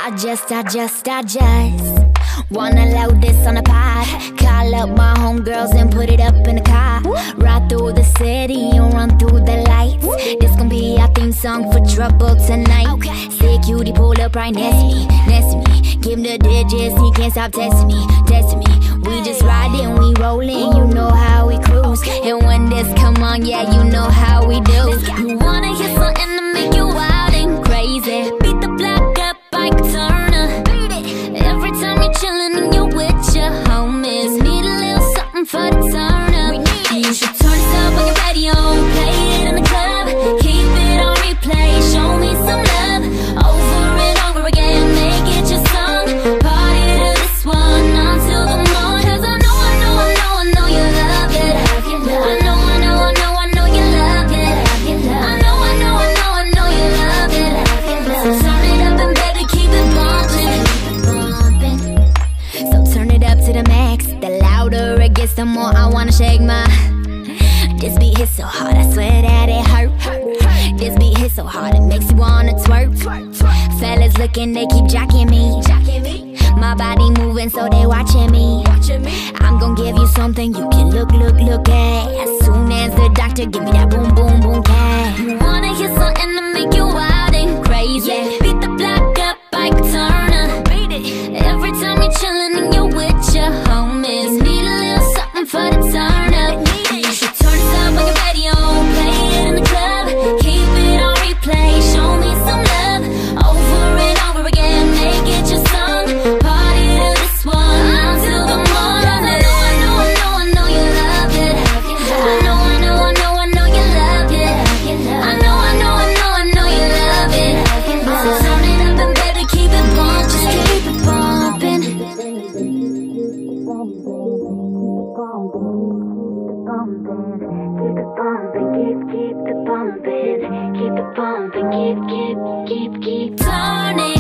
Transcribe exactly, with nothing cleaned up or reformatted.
I just, I just, I just wanna load this on a pod. Call up my homegirls and put it up in the car. Ride through the city and run through the lights. This gon' be our theme song for trouble tonight. Say cutie, pull up right next to me, next to me. Give him the digits, he can't stop testing me, testing me. We just riding, we rolling, you know how we cruise. And when this come on, yeah, you know how we do. You wanna hear something to make you wild and crazy. Beat the block up, Ike Turner. Every time you're chillin' and you're with your homies, need a little something for the turn up. You should turn this up on your radio, play it in the club, keep it on replay, show me some love, over and over again, make it your song. Party to this one until the morning. 'Cause I know, I know, I know, I know you love it. I know, I know, I know, I know you love it. I know, I know, I know, I know you love it. So turn it up and baby keep it bumping. So turn it up to the max. The louder it gets, the more I wanna shake my. This beat hits so hard, I swear that it hurt. This beat hits so hard, it makes you wanna twerk. Fellas looking, they keep jacking me. My body moving, so they watching me. I'm gon' give you something you can look, look, look at. As soon as the doctor give me that boom, boom, boom cat. You wanna hear something to make you wild and crazy. Beat the block up, Ike Turner. Every time you're chillin' and you're with your homies, need a little something for the turn up. You should turn this up on your radio, play it in the club, keep it on replay, show me some love, over and over again, make it your song. Party to this one until the morning. I know, I know, I know, I know you love it. I know, I know, I know, I know you love it. I know, I know, I know, I know you love it. So turn it up and baby keep it bumpin', just keep it bumpin'. Keep it bumpin', keep, keep it bumpin', keep it bumpin', keep, keep, keep, keep turning.